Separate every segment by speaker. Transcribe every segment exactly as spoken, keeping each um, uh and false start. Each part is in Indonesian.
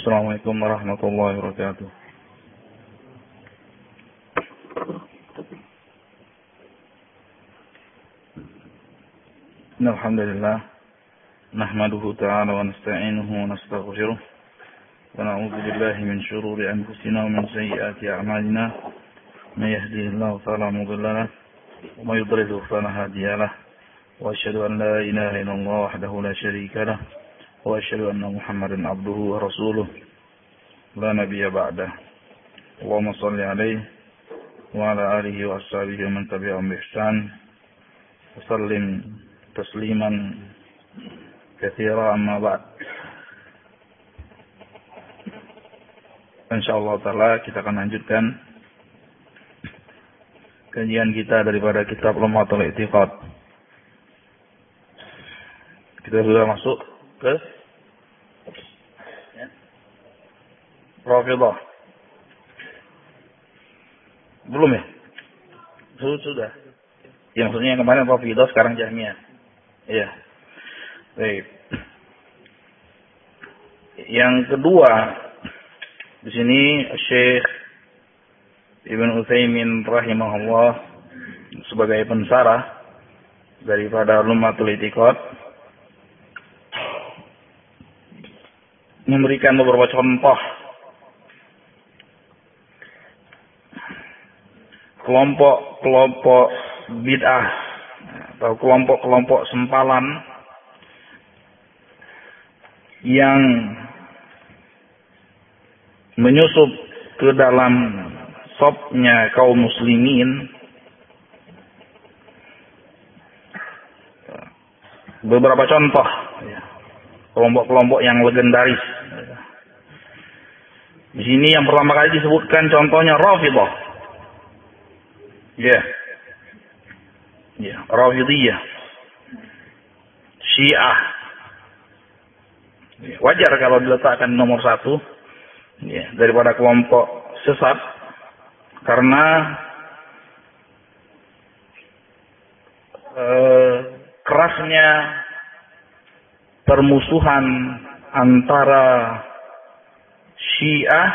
Speaker 1: Assalamualaikum warahmatullahi wabarakatuh. Alhamdulillah, nahmaduhu ta'ala wa nasta'inuhu wa nastaghfiruh wa na'udzu billahi min shururi anfusina wa min sayyiati a'malina. May yahdihillahu fala mudilla lahu wa may yudlil fala hadiya lahu. Wa asyhadu an la ilaha illallah wahdahu la syarika lahu wa asyhadu anna Muhammadan abduhu wa rasuluh la nabiyya ba'dah. Allahumma shalli alaihi wa ala alihi wa ashabihi wa man tabi'ahum bi ihsan wa sallim tasliman katsira amma ba'd. Insyaallah taala kita akan lanjutkan kajian kita daripada kitab Lum'atul I'tiqad. Kita sudah masuk ke ya, Rafidhah. Belum ya? Sudah. Ya, maksudnya yang kemarin Rafidhah, sekarang Jahmiyah. Iya. Baik. Yang kedua di sini Syekh Ibnu Utsaimin rahimahullah sebagai pensarah daripada Lum'atul I'tiqad memberikan beberapa contoh kelompok-kelompok bid'ah atau kelompok-kelompok sempalan yang menyusup ke dalam safnya kaum muslimin. Beberapa contoh kelompok-kelompok yang legendaris. Di sini yang pertama kali disebutkan contohnya Rafidhah. Ya. Yeah. Ya, yeah. Rafidhiyah. Syiah. Yeah. Wajar kalau diletakkan nomor satu ya, yeah, daripada kelompok sesat karena eh, kerasnya permusuhan antara Syiah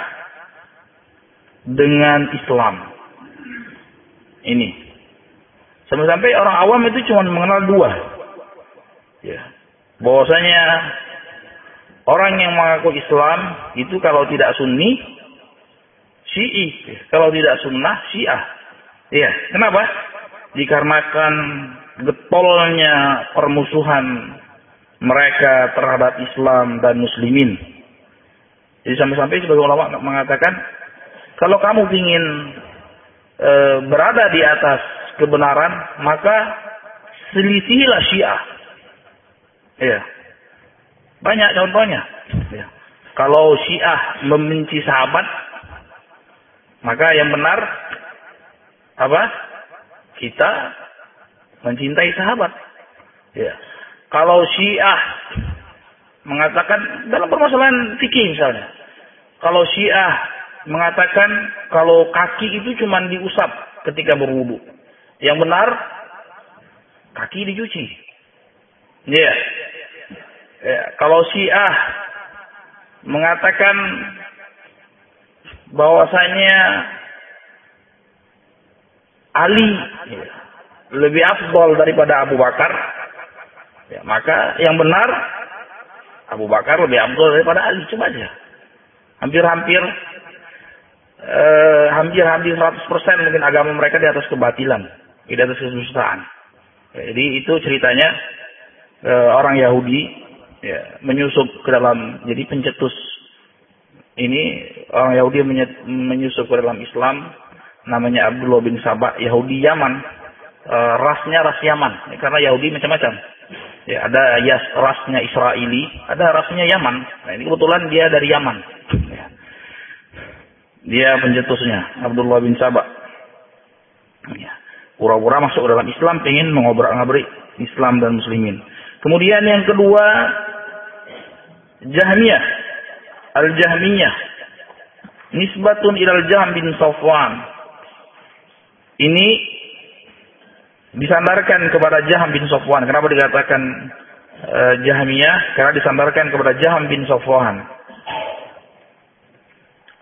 Speaker 1: dengan Islam. Ini. Sampai-sampai orang awam itu cuma mengenal dua. Ya. Bahwasanya orang yang mengaku Islam itu kalau tidak Sunni, Syi'i. Kalau tidak Sunnah, Syiah. Iya. Kenapa? Dikarenakan getolnya permusuhan mereka terhadap Islam dan Muslimin. Jadi sampai-sampai sebagai ulama mengatakan, kalau kamu ingin e, berada di atas kebenaran, maka selisihilah Syiah. Ya, banyak contohnya. Ya. Kalau Syiah membenci sahabat, maka yang benar apa? Kita mencintai sahabat. Ya. Kalau Syiah mengatakan dalam permasalahan fikih misalnya, kalau Syiah mengatakan kalau kaki itu cuma diusap ketika berwudu, yang benar kaki dicuci. Ya. Yeah. Yeah. Kalau Syiah mengatakan bahwasanya Ali ya, lebih afdal daripada Abu Bakar, ya, maka yang benar Abu Bakar lebih afdal daripada Ali. Coba aja. Hampir-hampir eh, hampir-hampir seratus persen mungkin agama mereka di atas kebatilan, di atas kedustaan. Ya, jadi itu ceritanya eh, orang Yahudi ya, menyusup ke dalam, jadi pencetus ini orang Yahudi menyusup ke dalam Islam, namanya Abdullah bin Sabah, Yahudi Yaman. E, rasnya ras Yaman, karena Yahudi macam-macam. Ya, ada yas, rasnya Israeli, ada rasnya Yaman. Nah, ini kebetulan dia dari Yaman. Ya. Dia pencetusnya, Abdullah bin Sabah. Ya. Pura-pura masuk ke dalam Islam, pengen mengobrak-ngabrik Islam dan Muslimin. Kemudian yang kedua, Jahmiyah, Al-Jahmiyah, nisbatun ilal Jahm bin Safwan. Ini disandarkan kepada Jahm bin Safwan. Kenapa dikatakan uh, Jahmiyah? Karena disandarkan kepada Jahm bin Safwan.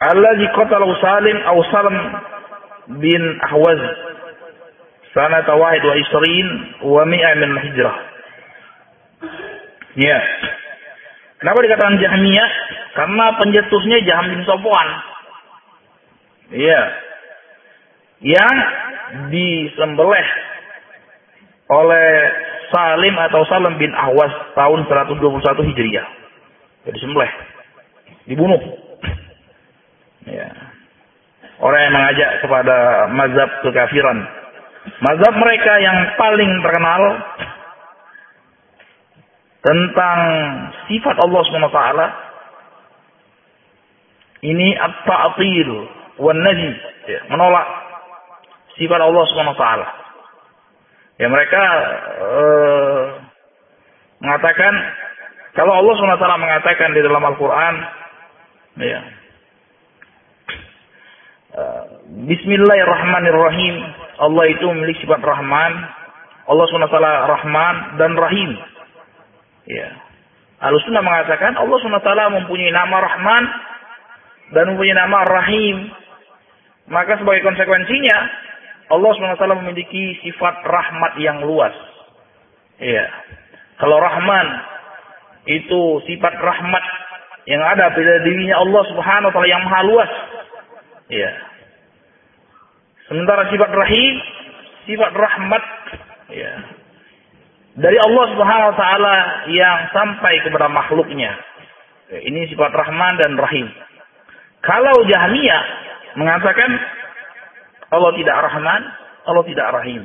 Speaker 1: Allazi qatala Salim aw Salam bin Ahwaz sanata wahid wa isrin wa mi'a min hijrah. Ya. Kenapa dikatakan Jahmiyah? Karena pencetusnya Jahm bin Safwan. Iya. Yang disembelih oleh Salim atau Salam bin Ahwaz tahun seratus dua puluh satu Hijriah. Jadi disembelih, dibunuh. Ya. Orang yang mengajak kepada mazhab kekafiran. Mazhab mereka yang paling terkenal tentang sifat Allah subhanahu wa taala ini at-ta'til wan nafi, ya, menolak sifat Allah subhanahu wa taala. Ya, mereka uh, mengatakan kalau Allah subhanahu wa taala mengatakan di dalam Al-Qur'an, ya, uh, Bismillahirrahmanirrahim, Allah itu memiliki sifat Rahman, Allah subhanahu wa taala Rahman dan Rahim. Ya. Ahlussunnah mengatakan Allah subhanahu wa taala mempunyai nama Rahman dan mempunyai nama Rahim. Maka sebagai konsekuensinya Allah subhanahu wa taala memiliki sifat rahmat yang luas. Ya. Kalau Rahman itu sifat rahmat yang ada pada dirinya Allah subhanahu wa taala yang maha luas. Ya. Sementara sifat Rahim, sifat rahmat, ya, dari Allah subhanahu wa ta'ala yang sampai kepada makhluknya. Ini sifat Rahman dan Rahim. Kalau Jahmiyah mengatakan Allah tidak Rahman, Allah tidak Rahim.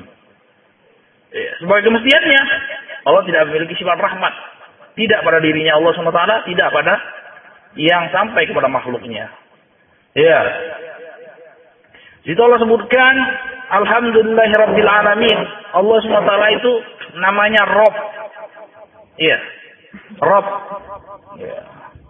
Speaker 1: Sebagai kemestiannya, Allah tidak memiliki sifat rahmat. Tidak pada dirinya Allah subhanahu wa taala, tidak pada yang sampai kepada makhluknya. Ya. Itu Allah sebutkan Alhamdulillahirabbil alamin. Allah subhanahu wa taala itu namanya Rob. Iya. Rob. Ya.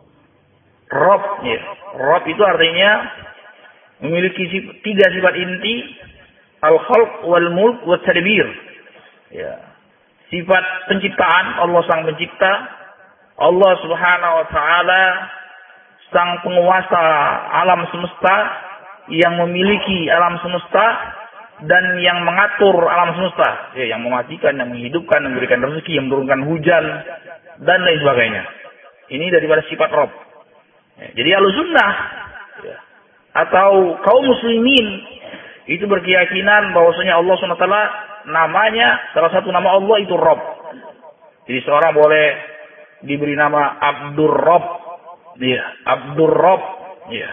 Speaker 1: Rob. Ya. Rob itu artinya memiliki tiga sifat inti. Al-khalq wal mulk wat tadbir. Ya. Sifat penciptaan, Allah sang pencipta. Allah subhanahu wa ta'ala sang penguasa alam semesta yang memiliki alam semesta dan yang mengatur alam semesta, ya, yang mematikan, yang menghidupkan, yang memberikan rezeki, yang menurunkan hujan dan lain sebagainya. Ini daripada sifat Rabb. Ya, jadi Ahlussunnah, ya, atau kaum muslimin itu berkeyakinan bahwasanya Allah subhanahu wa taala namanya, salah satu nama Allah itu Rabb. Jadi seorang boleh diberi nama Abdur Rabb, ya, Abdur Rabb, ya,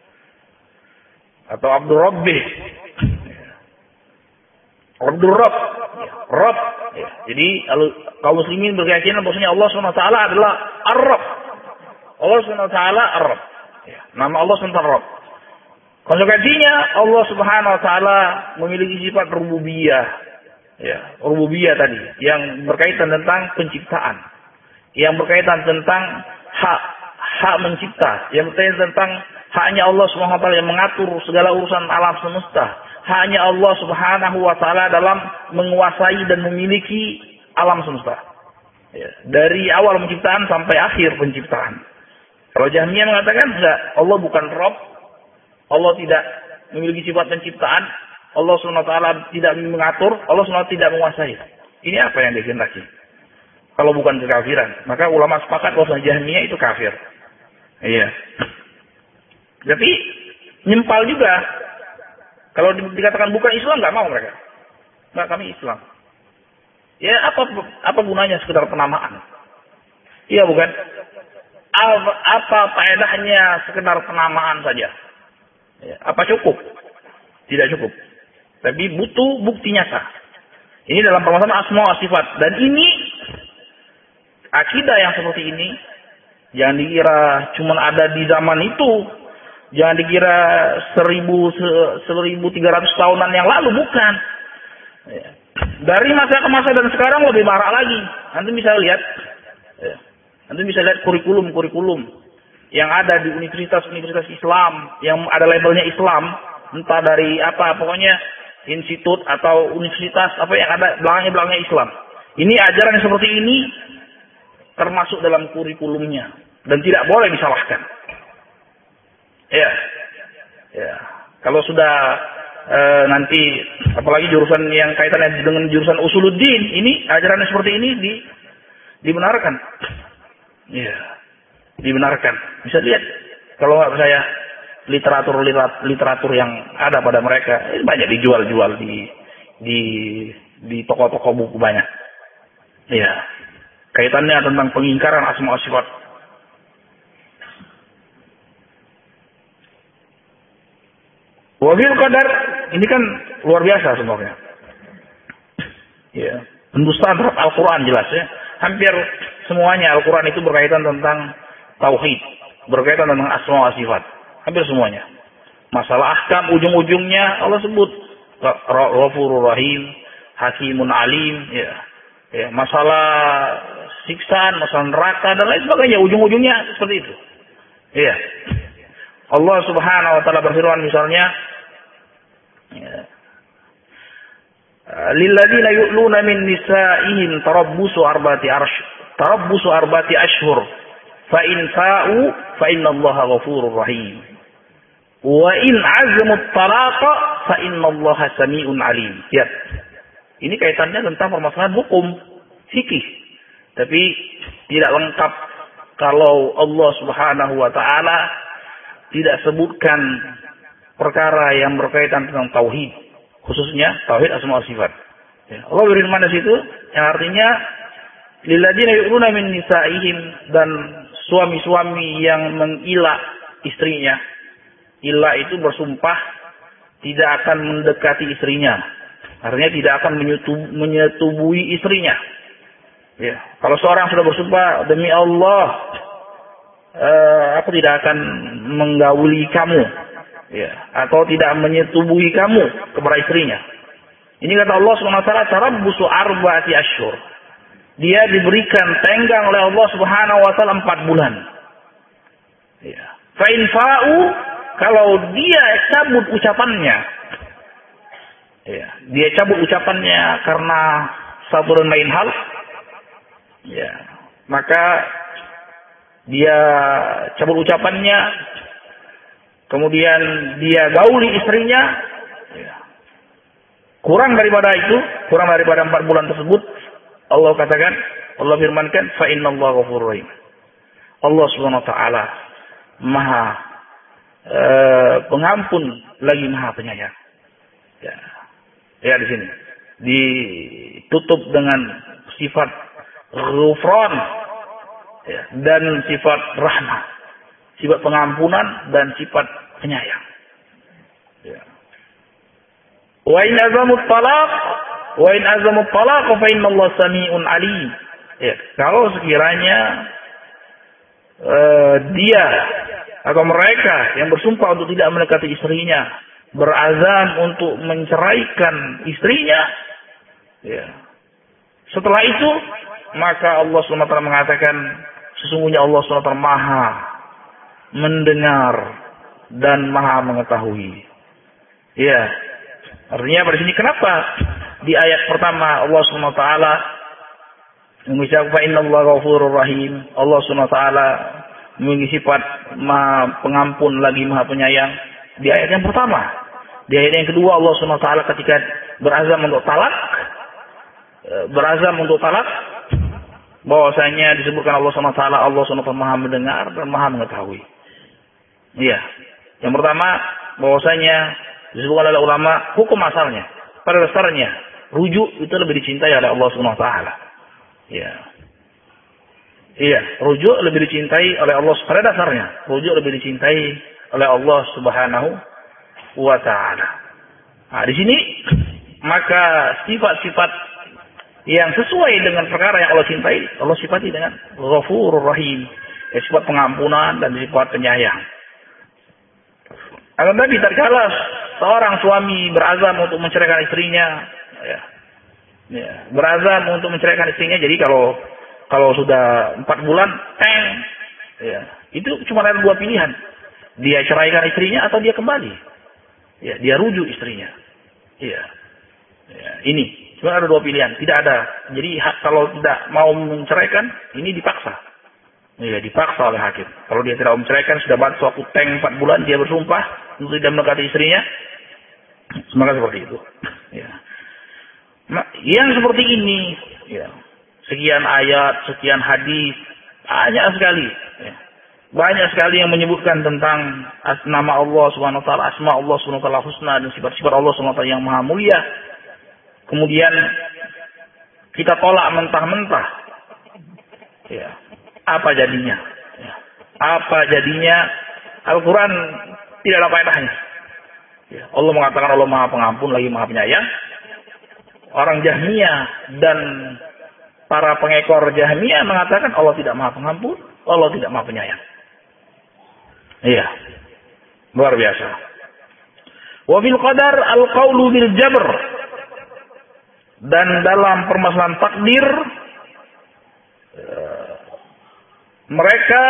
Speaker 1: atau Abdur Rabbih. Abdur Rabb, Rabb. Ya. Jadi kaum muslimin berkeyakinan bahwasanya Allah subhanahu wa taala adalah Ar-Rabb. Allah subhanahu wa taala Ar-Rabb. Ya. Nama Allah subhanahu wa taala Rabb. Konsekuensinya Allah subhanahu wa taala memiliki sifat rububiyah. Ya, rububiyah tadi yang berkaitan tentang penciptaan, yang berkaitan tentang hak hak mencipta, yang berkaitan tentang haknya Allah subhanahu wa taala yang mengatur segala urusan alam semesta. Hanya Allah subhanahu wa ta'ala dalam menguasai dan memiliki alam semesta. Ya, dari awal penciptaan sampai akhir penciptaan. Kalau Jahmiyah mengatakan enggak, Allah bukan Rabb, Allah tidak memiliki sifat penciptaan, Allah subhanahu wa ta'ala tidak mengatur, Allah subhanahu wa ta'ala tidak menguasai. Ini apa yang dikehendaki? Kalau bukan kekafiran. Maka ulama sepakat bahwa Jahmiyah itu kafir. Iya. Tapi nyempal juga. Kalau dikatakan bukan Islam, nggak mau mereka. Nggak, kami Islam. Ya, apa apa gunanya sekedar penamaan? Iya, bukan? Apa, apa faedahnya sekedar penamaan saja? Ya, apa cukup? Tidak cukup. Tapi butuh bukti nyata. Ini dalam permasalahan asma wa sifat. Dan ini, akidah yang seperti ini, jangan dikira cuma ada di zaman itu. Jangan dikira seribu, seribu tiga ratus tahunan yang lalu, bukan. Ya. Dari masa ke masa dan sekarang lebih marah lagi. Nanti bisa lihat, ya. Nanti bisa lihat kurikulum-kurikulum yang ada di universitas-universitas Islam, yang ada labelnya Islam, entah dari apa, pokoknya institut atau universitas, apa yang ada belakangnya-belakangnya Islam. Ini ajaran yang seperti ini termasuk dalam kurikulumnya dan tidak boleh disalahkan. Ya, Ya. Kalau sudah e, nanti apalagi jurusan yang kaitannya dengan jurusan usuluddin, ini ajaran seperti ini di, dibenarkan. Ya. Dibenarkan. Bisa lihat kalau nggak percaya literatur literatur yang ada pada mereka ini banyak dijual-jual di di di toko-toko buku banyak. Ya. Kaitannya tentang pengingkaran asma wa sifat. Wabil qadar ini kan luar biasa sebenarnya. Ya, pendustaan terhadap Al-Qur'an jelas ya. Hampir semuanya Al-Qur'an itu berkaitan tentang tauhid, berkaitan tentang asma wa sifat. Hampir semuanya. Masalah ahkam ujung-ujungnya Allah sebut Ghafurur Rahim, Hakimun Alim, ya. Ya, masalah siksaan, masalah neraka dan lain sebagainya ujung-ujungnya seperti itu. Iya. Allah Subhanahu wa taala berfirman misalnya lilladzina yu'luna min nisa'ihim tarabbusu arba'ati arsh tarabbusu arba'ati ashhur fa in fa'u fa innallaha ghafurur rahim wa in 'azamu at-talaqa fa innallaha samii'un 'alim. Ya. Ini kaitannya tentang permasalahan hukum fikih. Tapi tidak lengkap kalau Allah Subhanahu wa taala tidak sebutkan perkara yang berkaitan tentang tauhid, khususnya tauhid asma wa sifat. Ya, Allah berfirman di situ yang artinya lilladzina yu'luna min nisa'ihim, dan suami-suami yang mengila istrinya. Ila itu bersumpah tidak akan mendekati istrinya. Artinya tidak akan menyetubui istrinya. Ya, kalau seorang sudah bersumpah demi Allah, Uh, aku tidak akan menggauli kamu, ya, atau tidak menyetubuhi kamu kepada istrinya. Ini kata Allah Subhanahu wa taala, tarabbusu arba'ati asyhur. Dia diberikan tenggang oleh Allah Subhanahu wa taala empat bulan. Ya. Fa in fa'u, kalau dia cabut ucapannya, ya, dia cabut ucapannya karena satu dan lain hal, ya, maka dia cabut ucapannya, kemudian dia gauli istrinya, ya, kurang daripada itu, kurang daripada empat bulan tersebut, Allah katakan, Allah firmankan, fa innallaha ghafurur rahim. Allah Subhanahu wa taala Maha e, pengampun lagi Maha penyayang. Ya, ya di sini ditutup dengan sifat ghufran, ya, dan sifat rahmah, sifat pengampunan dan sifat penyayang. Ya. Wa in azamut talaq, wa in azamut talaq fa innallaha samii'un 'alim. Ya, kalau sekiranya uh, dia atau mereka yang bersumpah untuk tidak mendekati istrinya berazam untuk menceraikan istrinya, ya, setelah itu maka Allah subhanahu wa taala mengatakan, sesungguhnya Allah subhanahu wa taala Maha mendengar dan Maha mengetahui. Ya, artinya pada sini kenapa di ayat pertama Allah subhanahu wa taala mengucapkan fa innallaha ghafurur rahim, Allah subhanahu wa taala memiliki sifat Maha pengampun lagi Maha penyayang di ayat yang pertama. Di ayat yang kedua Allah subhanahu wa taala ketika berazam untuk talak, berazam untuk talak, bahwasanya disebutkan Allah subhanahu wa taala Allah subhanahu wa taala Maha mendengar dan Maha mengetahui. Iya. Yang pertama bahwasanya disebutkan oleh ulama hukum asalnya, pada dasarnya rujuk itu lebih dicintai oleh Allah subhanahu wa taala. Iya. Iya, rujuk lebih dicintai oleh Allah pada dasarnya. Rujuk lebih dicintai oleh Allah Subhanahu wa taala. Nah, di sini maka sifat-sifat yang sesuai dengan perkara yang Allah cintai, Allah sifati dengan Ghafurur Rahim, ya, sifat pengampunan dan sifat penyayang. Akan tetapi tatkala seorang suami berazam untuk menceraikan istrinya, ya, ya, berazam untuk menceraikan istrinya, jadi kalau kalau sudah empat bulan, eh, ya, itu cuma ada dua pilihan, dia ceraikan istrinya atau dia kembali, ya, dia rujuk istrinya, ya, ya, ini. Cuma ada dua pilihan, tidak ada. Jadi kalau tidak mau menceraikan, ini dipaksa. Iya, dipaksa oleh hakim. Kalau dia tidak menceraikan, sudah batas waktu tank empat bulan, dia bersumpah untuk tidak mendekati istrinya, maka seperti itu. Ya. Nah, yang seperti ini, ya, sekian ayat, sekian hadis, banyak sekali. Ya. Banyak sekali yang menyebutkan tentang nama Allah Subhanahu Wa Taala, asma Allah Subhanahu Wa Taala husna dan sifat-sifat Allah Subhanahu Wa Taala yang maha mulia. Kemudian kita tolak mentah-mentah. Ya. Apa jadinya? Ya. Apa jadinya? Al-Quran tidak ada faedahnya. Ya. Allah mengatakan Allah maha pengampun lagi maha penyayang. Orang Jahmiyah dan para pengekor Jahmiyah mengatakan Allah tidak maha pengampun, Allah tidak maha penyayang. Iya. Luar biasa. Wa fil qadar al-qawlu bil jabr. Dan dalam permasalahan takdir, mereka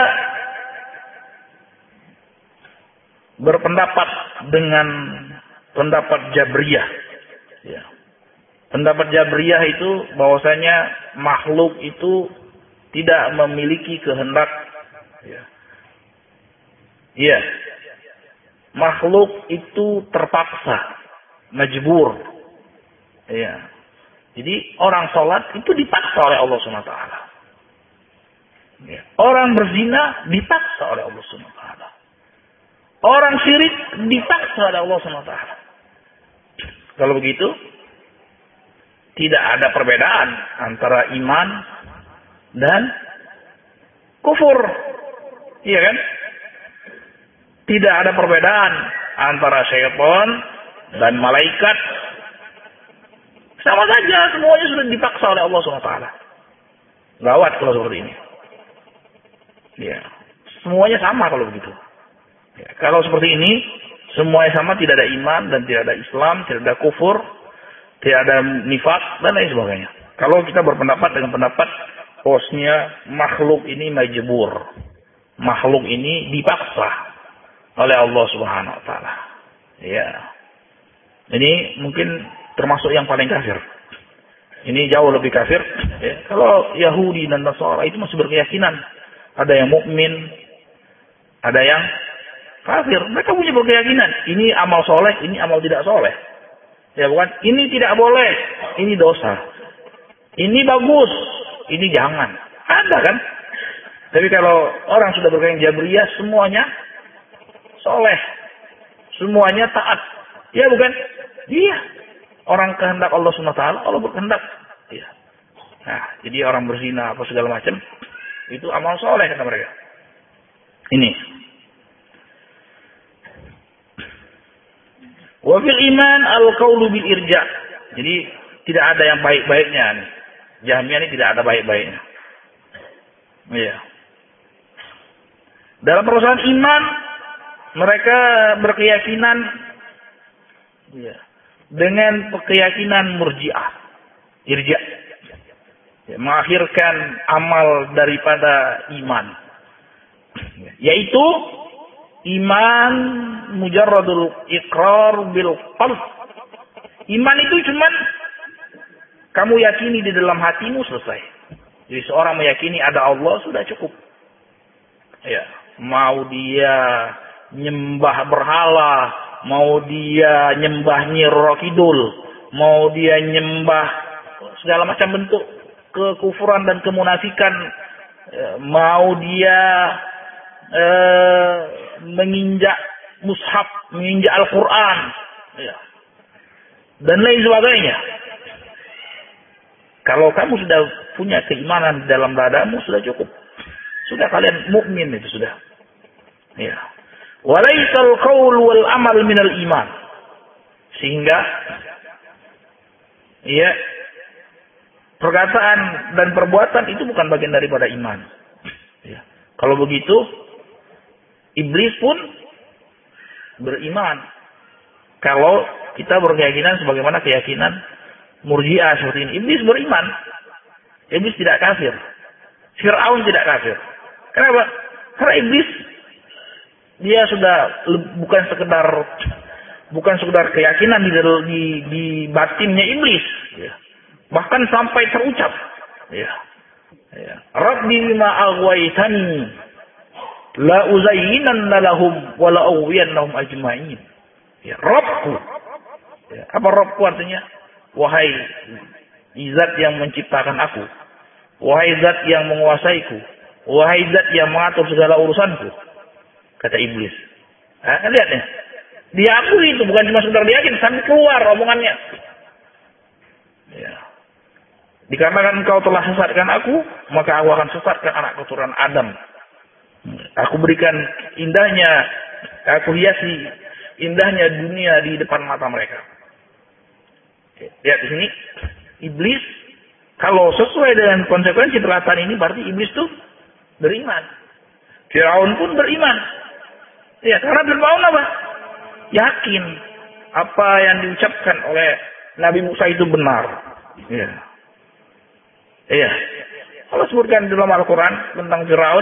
Speaker 1: berpendapat dengan pendapat Jabriyah. Ya. Pendapat Jabriyah itu bahwasanya makhluk itu tidak memiliki kehendak. Ya. Iya. Makhluk itu terpaksa, majbur. Iya. Jadi orang sholat itu dipaksa oleh Allah subhanahu wa taala. Ya. Orang berzina dipaksa oleh Allah subhanahu wa taala. Orang syirik dipaksa oleh Allah subhanahu wa taala. Kalau begitu, tidak ada perbedaan antara iman dan kufur. Iya kan? Tidak ada perbedaan antara syaitan dan malaikat. Sama saja, semuanya sudah dipaksa oleh Allah subhanahu wa taala. Gawat kalau seperti ini. Ya, semuanya sama kalau begitu. Ya, kalau seperti ini, semuanya sama, tidak ada iman dan tidak ada Islam, tidak ada kufur, tidak ada nifak dan lain sebagainya. Kalau kita berpendapat dengan pendapat posnya makhluk ini majbur, makhluk ini dipaksa oleh Allah Subhanahu Wa Taala. Ya, ini mungkin termasuk yang paling kafir. Ini jauh lebih kafir. Ya. Kalau Yahudi dan Nasara itu masih berkeyakinan. Ada yang mukmin, ada yang kafir. Mereka punya berkeyakinan. Ini amal soleh, ini amal tidak soleh. Ya bukan? Ini tidak boleh, ini dosa. Ini bagus, ini jangan. Ada kan? Tapi kalau orang sudah berkeyakinan Jabriyah, semuanya soleh, semuanya taat. Ya bukan? Iya. Orang kehendak Allah subhanahu wa taala, Allah berkehendak. Ya. Nah, jadi orang berzina apa segala macam itu amal soleh kata mereka. Ini. Wa fil iman al-qaulu bil irja. Jadi tidak ada yang baik-baiknya nih. Jahmiyah ini tidak ada baik-baiknya. Iya. Dalam persoalan iman mereka berkeyakinan iya, dengan keyakinan murji'ah. Irja. Ya, mengakhirkan amal daripada iman. Yaitu iman mujarradul iqrar bil qalb. Iman itu cuman kamu yakini di dalam hatimu selesai. Jadi seorang meyakini ada Allah sudah cukup. Ya, mau dia nyembah berhala, mau dia nyembah Nyi Roro Kidul, mau dia nyembah segala macam bentuk kekufuran dan kemunafikan, mau dia eh, menginjak mushaf, menginjak Al-Quran, ya, dan lain sebagainya. Kalau kamu sudah punya keimanan dalam dadamu sudah cukup, sudah kalian mukmin itu sudah. Ya. Walaisal qaul wal amal minal iman. Sehingga ya, perkataan dan perbuatan itu bukan bagian daripada iman. Ya. Kalau begitu, iblis pun beriman. Kalau kita berkeyakinan sebagaimana keyakinan Murji'ah seperti ini, iblis beriman. Iblis tidak kafir. Fir'aun tidak kafir. Kenapa? Karena iblis dia sudah bukan sekedar bukan sekedar keyakinan di di, di batinnya iblis, ya. Bahkan sampai terucap, ya. Ya. Rabbi bima aghwaytani la uzayyinanna lahum wa la ughwiyannahum ajma'in. Ya, Rabbku. Ya, apa Rabbku artinya? Wahai zat yang menciptakan aku. Wahai zat yang menguasaiku. Wahai zat yang mengatur segala urusanku. Kata iblis. Nah, lihat nih. Diakui itu, bukan cuma sekedar diyakin, sampai keluar omongannya. Ya. Dikarenakan engkau telah sesatkan aku, maka aku akan sesatkan anak keturunan Adam. Aku berikan indahnya, aku hiasi indahnya dunia di depan mata mereka. Lihat di sini, iblis kalau sesuai dengan konsekuensi perkataan ini berarti iblis tuh beriman. Firaun pun beriman. Ya, karena Firaun apa? Yakin apa yang diucapkan oleh Nabi Musa itu benar. Ya. Iya. Allah sebutkan dalam Al-Quran tentang Firaun,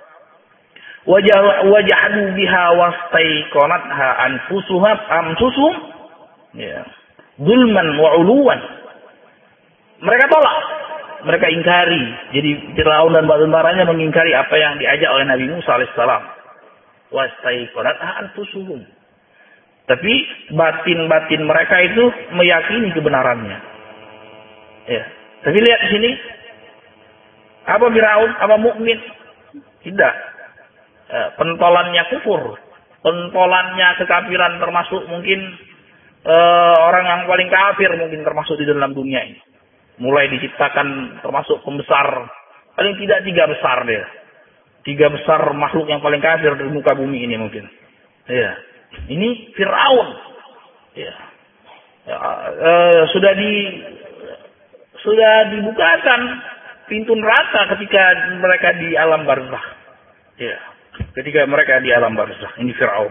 Speaker 1: wajahdu biha wastaiqanatha anfusuha anfusuhum, ya, zulman wa uluwan. Mereka tolak, mereka ingkari. Jadi Firaun dan tentaranya mengingkari apa yang diajak oleh Nabi Musa alaihissalam. Wastaiqanatha anfusuhum. Tapi batin-batin mereka itu meyakini kebenarannya. Ya. Tapi lihat di sini, apa Firaun, apa mukmin? Tidak. E, pentolannya kufur, pentolannya kekafiran, termasuk mungkin e, orang yang paling kafir mungkin termasuk di dalam dunia ini. Mulai diciptakan termasuk pembesar, paling tidak tiga besar dia. Tiga besar makhluk yang paling kafir di muka bumi ini mungkin. Ya. Ini Firaun. Ya. Ya, e, sudah di sudah dibukakan pintu neraka ketika mereka di alam barzakh. Ya, ketika mereka di alam barzakh. Ini Firaun.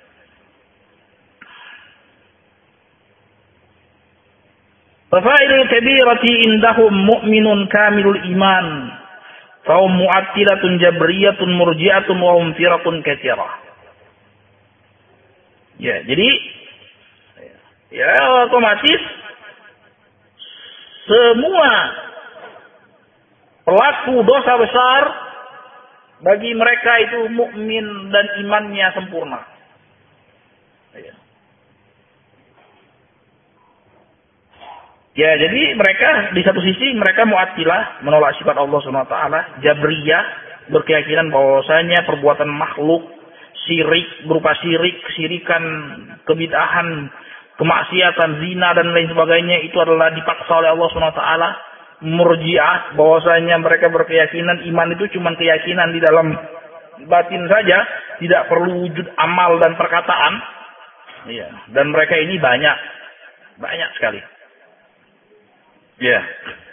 Speaker 1: Fafailul kabirati indahum mu'minun kamilul iman. Faum mu'attilatun jabriyatun murji'atun wa hum firatun katsirah. Ya, jadi ya otomatis semua pelaku dosa besar bagi mereka itu mukmin dan imannya sempurna. Ya. Ya, jadi mereka di satu sisi mereka mu'attilah, menolak sifat Allah Subhanahu wa taala, jabriyah, berkeyakinan bahwasanya perbuatan makhluk syirik, berupa syirik, kesirikan, kebid'ahan, kemaksiatan, zina dan lain sebagainya itu adalah dipaksa oleh Allah Subhanahu wa taala. Murji'ah, bahwasanya mereka berkeyakinan iman itu cuma keyakinan di dalam batin saja, tidak perlu wujud amal dan perkataan. Iya, dan mereka ini banyak, banyak sekali. Iya.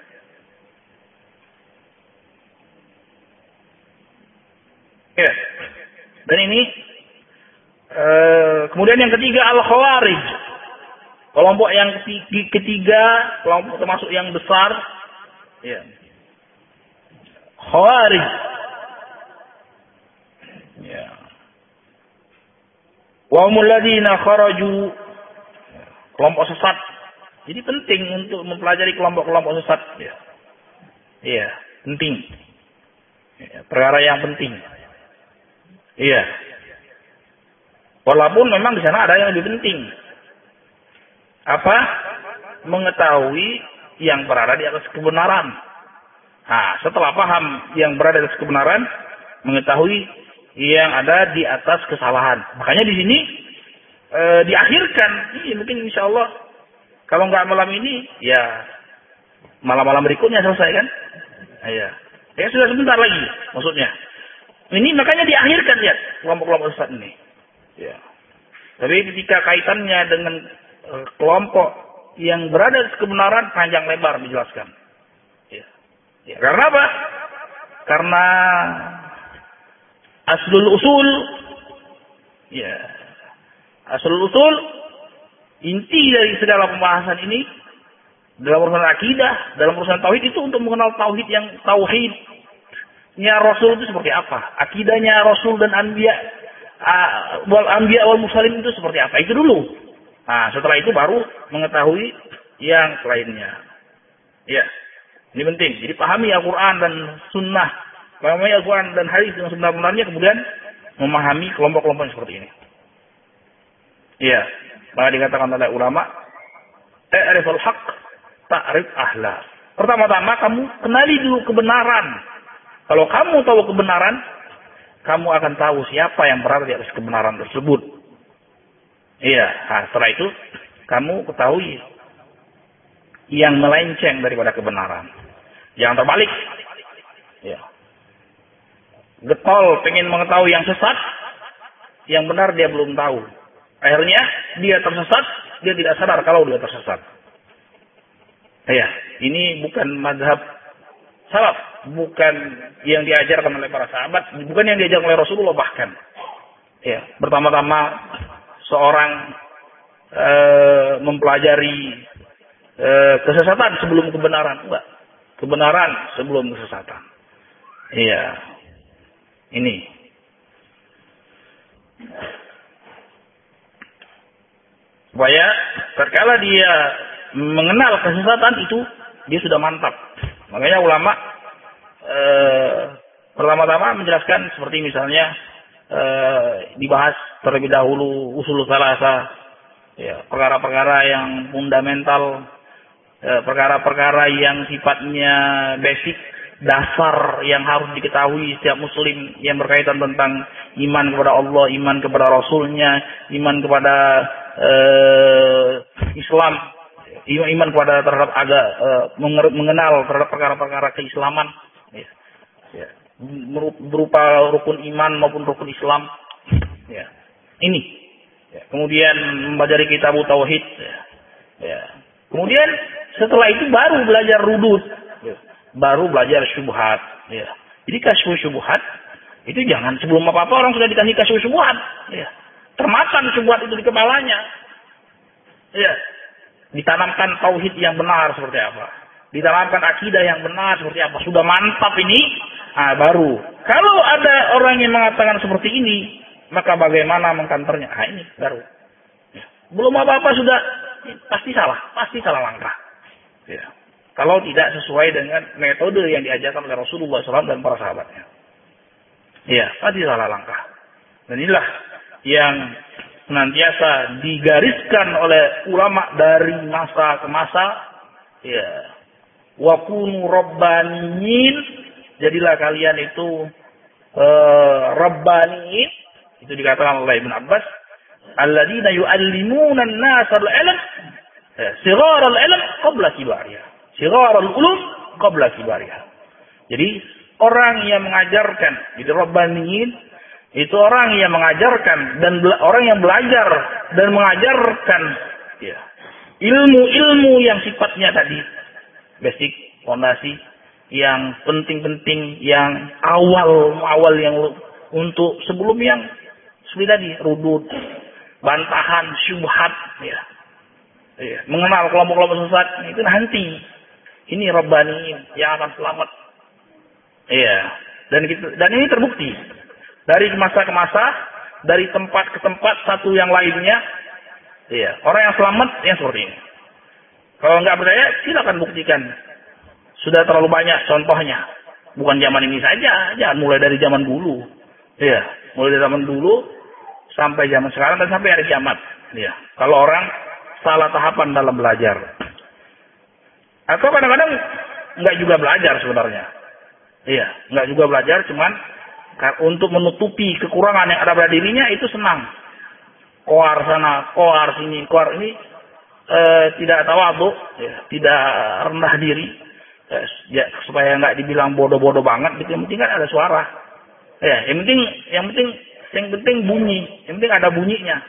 Speaker 1: Iya. Dan ini uh, kemudian yang ketiga al-khawarij. Kelompok yang ketiga, kelompok termasuk yang besar, ya. Khawarij. Ya. Wa humul ladzina kharaju, kelompok sesat. Jadi penting untuk mempelajari kelompok-kelompok sesat, ya. Iya, penting. Ya, perkara yang penting. Iya. Walaupun memang di sana ada yang lebih penting. Apa? Mengetahui yang berada di atas kebenaran. Nah, setelah paham yang berada di atas kebenaran, mengetahui yang ada di atas kesalahan. Makanya di sini e, diakhirkan. Iya, mungkin insya Allah kalau nggak malam ini, ya malam-malam berikutnya selesai kan? Iya. Ya sudah sebentar lagi, maksudnya. Ini makanya diakhirkan lihat kelompok-kelompok sesat ini. Ya. Tapi ketika kaitannya dengan e, kelompok yang berada di kebenaran panjang lebar dijelaskan. Ya. Ya. Karena apa? Karena aslul usul, ya, aslul usul inti dari segala pembahasan ini dalam urusan akidah, dalam urusan tauhid itu untuk mengenal tauhid yang tauhid. Nya Rasul itu seperti apa? Akidahnya Rasul dan Anbiya, uh, wal Anbiya wal Mursalin itu seperti apa? Itu dulu. Nah, setelah itu baru mengetahui yang lainnya. Ya. Ini penting. Jadi pahami Al-Quran dan Sunnah. Pahami Al-Quran dan hadis dengan sebenar-benarnya, kemudian memahami kelompok-kelompok seperti ini. Iya. Maka dikatakan oleh ulama, "Ta'riful haqq, ta'rif ahla." Pertama-tama kamu kenali dulu kebenaran. Kalau kamu tahu kebenaran, kamu akan tahu siapa yang berada di atas kebenaran tersebut. Iya. Nah, setelah itu kamu ketahui yang melenceng daripada kebenaran. Yang terbalik. Ya. Getol pengen mengetahui yang sesat, yang benar dia belum tahu. Akhirnya dia tersesat, dia tidak sadar kalau dia tersesat. Ya, ini bukan mazhab salaf, bukan yang diajarkan oleh para sahabat, bukan yang diajarkan oleh Rasulullah bahkan. Ya, pertama-tama seorang e, mempelajari e, kesesatan sebelum kebenaran, enggak. Kebenaran sebelum kesesatan. Iya. Ini. Supaya terkala dia mengenal kesesatan itu, dia sudah mantap. Makanya ulama eh, pertama-tama menjelaskan seperti misalnya eh, dibahas terlebih dahulu usul salasa, ya, perkara-perkara yang fundamental, eh, perkara-perkara yang sifatnya basic, dasar yang harus diketahui setiap muslim yang berkaitan tentang iman kepada Allah, iman kepada Rasulnya, iman kepada eh, Islam, iman kepada terhadap agak uh, mengenal terhadap perkara-perkara keislaman, ya. Ya. Berupa rukun iman maupun rukun Islam, ya. Ini, ya. Kemudian mempelajari kitab tauhid, ya. Ya. Kemudian setelah itu baru belajar rudud, ya. Baru belajar syubhat, ya. Jadi kasyfu syubhat itu jangan sebelum apa-apa orang sudah dikasih kasyfu syubhat, ya. Termakan syubhat itu di kepalanya, ya. Ditanamkan tauhid yang benar seperti apa, ditanamkan akidah yang benar seperti apa, sudah mantap ini, ah baru. Kalau ada orang yang mengatakan seperti ini, maka bagaimana mengkantornya? Ah ini baru. Ya. Belum apa-apa sudah pasti salah, pasti salah langkah. Ya. Kalau tidak sesuai dengan metode yang diajarkan oleh Rasulullah shallallahu alaihi wasallam dan para sahabatnya, ya pasti salah langkah. Dan inilah yang senantiasa digariskan oleh ulama dari masa ke masa, ya. Wa kunu rabbaniyin, jadilah kalian itu uh, rabbaniyin, itu dikatakan oleh Ibn Abbas, alladzina yu'allimuna an-nasa al-ilm, sighar al-ilm qabla kibariha, sighar al-ulum qabla kibariha. Jadi orang yang mengajarkan, jadi rabbaniyin itu orang yang mengajarkan dan orang yang belajar dan mengajarkan, ya, ilmu-ilmu yang sifatnya tadi basic, fondasi, yang penting-penting, yang awal-awal yang untuk sebelum yang seperti tadi rudud, bantahan, syubhat, ya, ya, mengenal kelompok-kelompok sesat itu nanti. Ini Rabbani yang akan selamat, iya. Dan gitu, dan ini terbukti. Dari masa ke masa, dari tempat ke tempat, satu yang lainnya, iya. Orang yang selamat yang seperti ini. Kalau nggak percaya, silakan buktikan. Sudah terlalu banyak contohnya. Bukan zaman ini saja, jangan mulai dari zaman dulu. Iya, mulai dari zaman dulu sampai zaman sekarang dan sampai hari kiamat. Iya. Kalau orang salah tahapan dalam belajar, atau kadang-kadang nggak juga belajar sebenarnya. Iya, nggak juga belajar, cuman untuk menutupi kekurangan yang ada pada dirinya itu senang. Koar sana, koar sini, koar ini, e, tidak tawadhu, ya, tidak rendah diri, e, ya, supaya nggak dibilang bodoh-bodoh banget. Gitu. Yang penting kan ada suara. Ya, yang penting, yang penting, yang penting bunyi, yang penting ada bunyinya.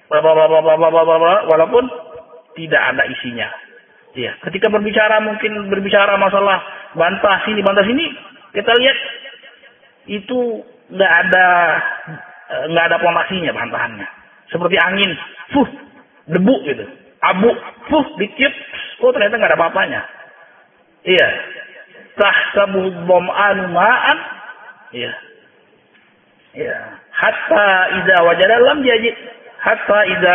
Speaker 1: Walaupun tidak ada isinya. Ya, ketika berbicara mungkin berbicara masalah bantah sini, bantah sini, kita lihat itu nggak ada nggak ada pondasinya bantahannya, seperti angin, fuh, debu gitu, abu, fuh, dikit, oh ternyata nggak ada apa-apanya. Iya, tahsabuhu dhama'anu ma'an, iya, iya, hatta idza wajada lam yajid, hatta idza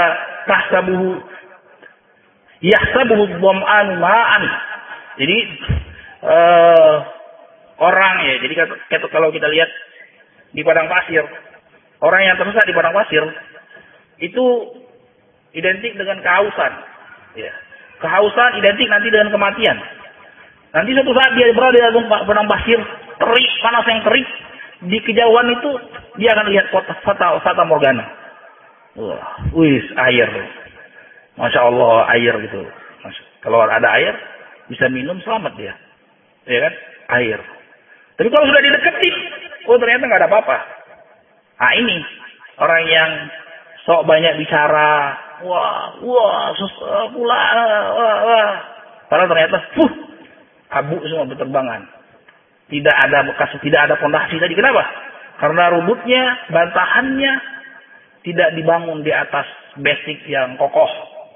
Speaker 1: tahsabuhu yahsabuhu dhama'anu ma'an. Jadi uh, orang ya. Jadi kalau kita lihat di padang pasir, orang yang tersesat di padang pasir itu identik dengan kehausan. Ya. Kehausan identik nanti dengan kematian. Nanti suatu saat dia berada di dalam padang pasir, terik, panas yang terik, di kejauhan itu dia akan lihat kota fata, fata morgana. Wah, wis air. Masya Allah air gitu. Kalau ada air bisa minum selamat dia, ya kan? Air. Tapi kalau sudah dideketin, oh ternyata nggak ada apa-apa. Nah ini orang yang sok banyak bicara, wah, wah, pula, wah, wah. Padahal ternyata, fuh, abu semua berterbangan. Tidak ada bekas, tidak ada fondasi tadi. Kenapa? Karena rumputnya, bantahannya tidak dibangun di atas basic yang kokoh.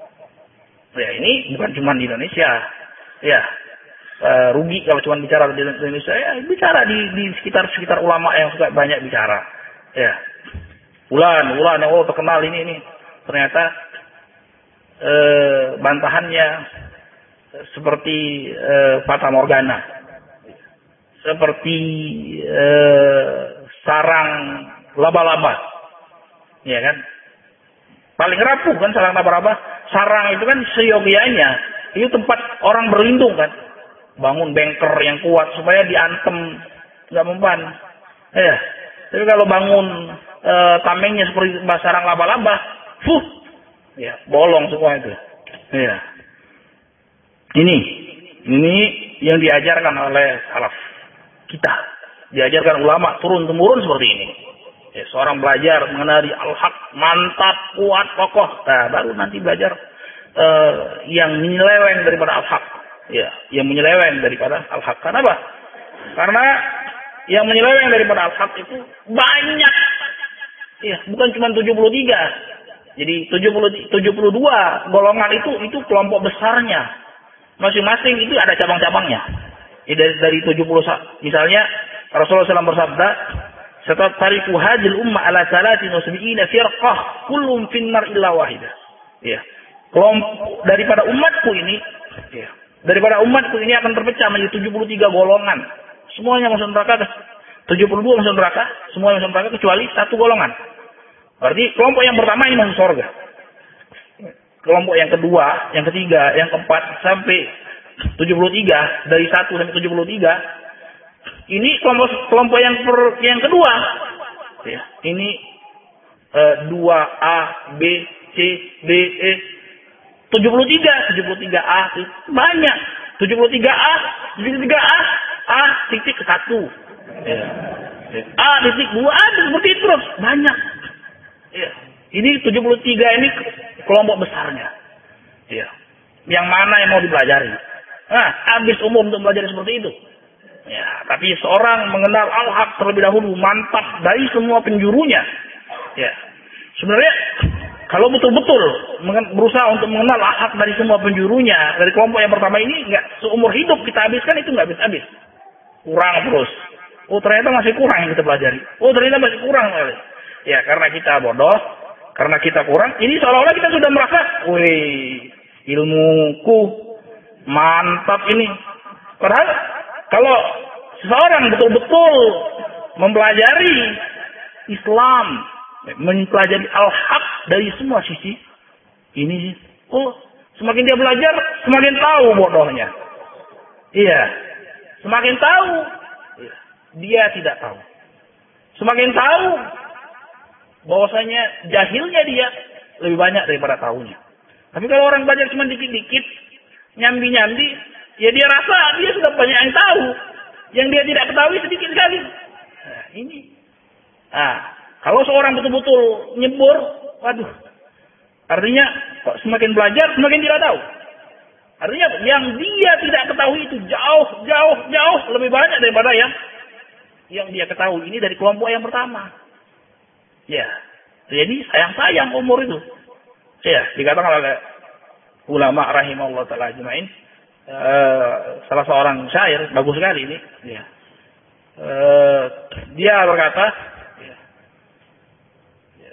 Speaker 1: Ya ini bukan cuma di Indonesia. Ya, e, rugi kalau cuma bicara di Indonesia. Ya, bicara di, di sekitar sekitar ulama yang suka banyak bicara. Ya, ulan, ulan yang oh terkenal ini ini. Ternyata e, bantahannya seperti e, fata morgana, seperti e, sarang laba-laba, ya kan? Paling rapuh kan sarang laba-laba. Sarang itu kan seyogianya, itu tempat orang berlindung kan, bangun bengker yang kuat supaya diantem nggak mempan. Ya, tapi kalau bangun e, tamengnya seperti sarang laba-laba, fuh, ya bolong semua itu. Ya. Ini, ini yang diajarkan oleh salaf kita, diajarkan ulama turun temurun seperti ini. Ya, seorang belajar mengenali al-haq, mantap, kuat, kokoh, nah, baru nanti belajar uh, yang menyeleweng daripada al-haq, ya, yang menyeleweng daripada al-haq. Kenapa? Karena yang menyeleweng daripada al-haq itu banyak, ya, bukan cuma tujuh puluh tiga. Jadi tujuh puluh, tujuh puluh dua golongan itu itu kelompok besarnya. Masing-masing itu ada cabang-cabangnya. Ya, dari, dari tujuh puluh misalnya Rasulullah shallallahu alaihi wasallam bersabda, "Satariku hadil ummah ala salatin wa sab'ina firqah, kullum finnar illa wahidah." Ya. Kelompok daripada umatku ini, ya, daripada umatku ini akan terpecah menjadi tujuh puluh tiga golongan. Semuanya masuk neraka, tujuh puluh dua masuk neraka, semuanya masuk neraka kecuali satu golongan. Berarti kelompok yang pertama ini masuk surga. Kelompok yang kedua, yang ketiga, yang keempat sampai tujuh puluh tiga, dari satu sampai tujuh puluh tiga, ini kelompok kelompok yang per, yang kedua. Ya, ini uh, dua A, B, C, D, E, tujuh puluh tiga, tujuh puluh tiga A, banyak. tujuh puluh tiga A, tujuh puluh tiga A, A titik satu. Ya. A titik dua, A seperti itu terus, banyak. Ya. Ini tujuh puluh tiga ini kelompok besarnya. Ya. Yang mana yang mau dipelajari? Nah, habis umum untuk belajar seperti itu. Ya, tapi seorang mengenal al-haq terlebih dahulu, mantap dari semua penjurunya. Ya. Sebenarnya kalau betul-betul berusaha untuk mengenal al-haq dari semua penjurunya, dari kelompok yang pertama ini, nggak seumur hidup kita habiskan itu nggak habis-habis. Kurang terus. Oh ternyata masih kurang yang kita pelajari. Oh ternyata masih kurang. Ya karena kita bodoh, karena kita kurang. Ini seolah-olah kita sudah merasa, wih ilmuku mantap ini. Padahal kalau seseorang betul-betul mempelajari Islam, mempelajari al-haq dari semua sisi, ini, oh, semakin dia belajar, semakin tahu bodohnya. Iya, semakin tahu, dia tidak tahu. Semakin tahu, bahwasanya jahilnya dia lebih banyak daripada tahunya. Tapi kalau orang belajar cuma dikit-dikit, nyambi-nyambi, ya dia rasa dia sudah banyak yang tahu. Yang dia tidak ketahui sedikit sekali. Nah, ini. Nah, kalau seorang betul-betul nyebur, waduh. Artinya, kok semakin belajar, semakin tidak tahu. Artinya, yang dia tidak ketahui itu jauh, jauh, jauh lebih banyak daripada yang yang dia ketahui. Ini dari kelompok yang pertama. Ya. Jadi, sayang-sayang umur itu. Ya, dikatakan oleh ulama rahimahullah ta'ala ajma'in. Uh, salah seorang syair bagus sekali ini ya. uh, dia berkata ya, ya,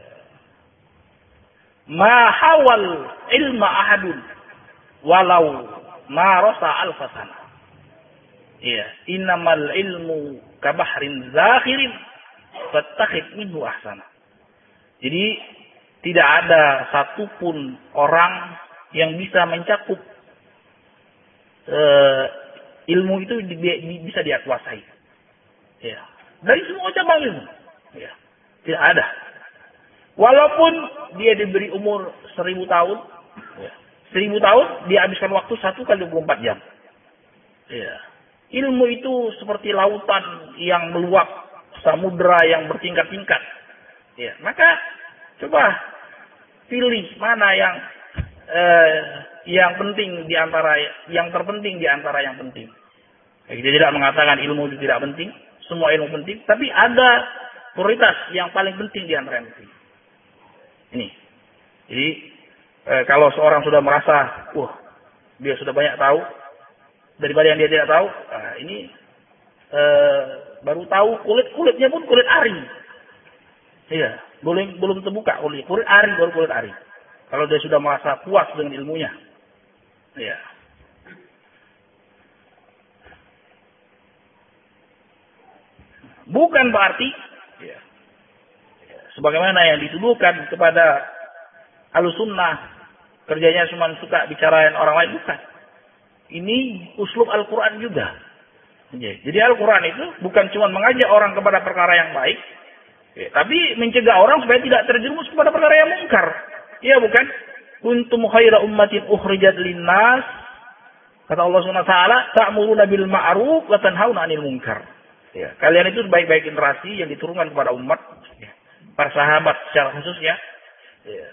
Speaker 1: ma hawal ilma ahadun walau ma rasa alfasana. Iya, innamal ilmu kabahrin zakhirin fattakhid minhu ahsana. Jadi tidak ada satupun orang yang bisa mencakup uh, ilmu itu di, di, bisa dia kuasai. Ya. Dari semua cabang ilmu. Ya. Tidak ada. Walaupun dia diberi umur seribu tahun, ya. seribu tahun dia habiskan waktu satu kali dua puluh empat jam. Ya. Ilmu itu seperti lautan yang meluap, samudera yang bertingkat-tingkat. Ya. Maka coba pilih mana yang eh, yang penting di antara yang terpenting di antara yang penting. Ya, kita tidak mengatakan ilmu itu tidak penting, semua ilmu penting, tapi ada prioritas yang paling penting di antara yang penting. Ini. Jadi eh, kalau seorang sudah merasa, wah, dia sudah banyak tahu daripada yang dia tidak tahu, nah, ini eh, baru tahu kulit-kulitnya pun kulit ari. Iya, belum belum terbuka kulit, kulit ari baru kulit ari. Kalau dia sudah merasa puas dengan ilmunya. Iya. Bukan berarti ya, sebagaimana yang dituduhkan kepada Ahlussunnah kerjanya cuma suka bicarain orang lain, bukan. Ini uslub Al-Quran juga. Jadi Al-Quran itu bukan cuma mengajak orang kepada perkara yang baik, ya, tapi mencegah orang supaya tidak terjerumus kepada perkara yang mungkar. Iya bukan? Kuntum khaira ummatin ukhrijat linnas. Kata Allah Subhanahu wa taala, ta'muruna bil ma'ruf wa tanhauna 'anil munkar. Ya, kalian itu baik-baik generasi yang diturunkan kepada umat, ya, para sahabat secara khususnya, ya,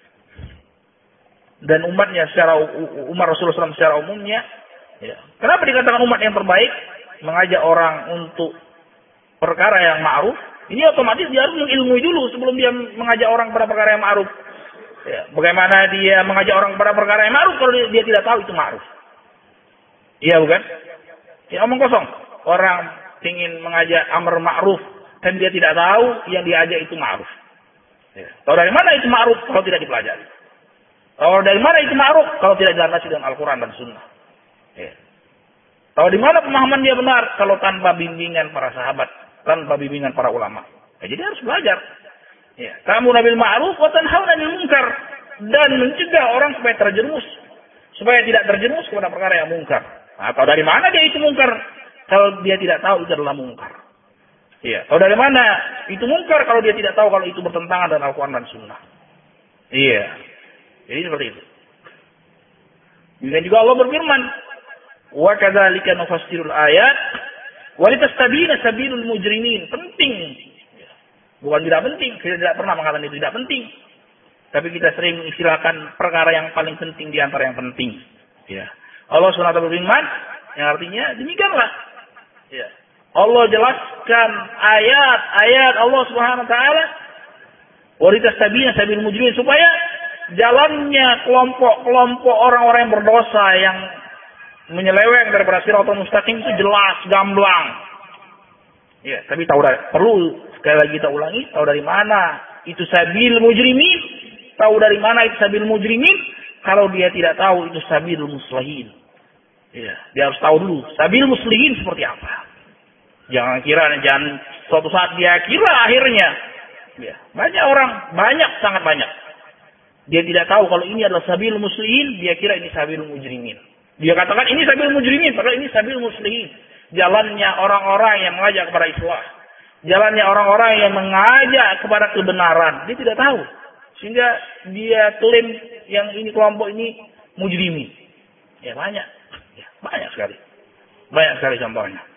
Speaker 1: dan umatnya secara umat Rasulullah shallallahu alaihi wasallam secara umumnya. Ya. Kenapa dikatakan umat yang terbaik? Mengajak orang untuk perkara yang ma'ruf. Ini otomatis dia harus mengilmui dulu sebelum dia mengajak orang pada perkara yang ma'ruf. Ya, bagaimana dia mengajak orang pada perkara yang ma'ruf kalau dia, dia tidak tahu itu ma'ruf? Iya bukan? Ya omong kosong. Orang ingin mengajak amar ma'ruf dan dia tidak tahu yang diajak itu ma'ruf. Ya. Tahu dari mana itu ma'ruf kalau tidak dipelajari? Tahu dari mana itu ma'ruf kalau tidak dilandasi dengan Al-Quran dan Sunnah? Ya. Tahu di mana pemahaman dia benar kalau tanpa bimbingan para sahabat, tanpa bimbingan para ulama? Ya, jadi harus belajar. Ya. Kamu nabil ma'ruf wa tanhauna 'anil munkar, dan mencegah orang supaya terjerumus, supaya tidak terjerumus kepada perkara yang mungkar. Nah, tahu dari mana dia itu mungkar kalau dia tidak tahu itu adalah mungkar? Iya. Tahu dari mana itu mungkar kalau dia tidak tahu kalau itu bertentangan dengan Al-Quran dan Sunnah? Iya. Jadi seperti itu. Dan juga Allah berfirman, wa kadzalika nufassirul ayat wa litastabina sabilul mujrimin. Penting. Bukan tidak penting, kita tidak pernah mengatakan itu tidak penting. Tapi kita sering mengistilahkan perkara yang paling penting di antara yang penting. Ya. Allah subhanahu wa taala berfirman, yang artinya demikianlah. Ya. Allah jelaskan ayat-ayat Allah subhanahu wa taala wa litastabina sabilul mujrimin, supaya jalannya kelompok-kelompok orang-orang yang berdosa yang menyeleweng daripada Shiratal Mustaqim itu jelas, gamblang. Ya, tapi tahu dari, perlu sekali lagi kita ulangi, tahu dari mana itu sabil mujrimin? Tahu dari mana itu sabil mujrimin? Kalau dia tidak tahu itu sabil muslihin. Ya, dia harus tahu dulu sabil muslihin seperti apa. Jangan kira, jangan suatu saat dia kira akhirnya. Ya, banyak orang, banyak sangat banyak. Dia tidak tahu kalau ini adalah sabil muslihin, dia kira ini sabil mujrimin. Dia katakan ini sabil mujrimin, padahal ini sabil muslihin. Jalannya orang-orang yang mengajak kepada islah. Jalannya orang-orang yang mengajak kepada kebenaran. Dia tidak tahu. Sehingga dia klaim yang ini kelompok ini mujrimin. Ya banyak. Ya, banyak sekali. Banyak sekali contohnya.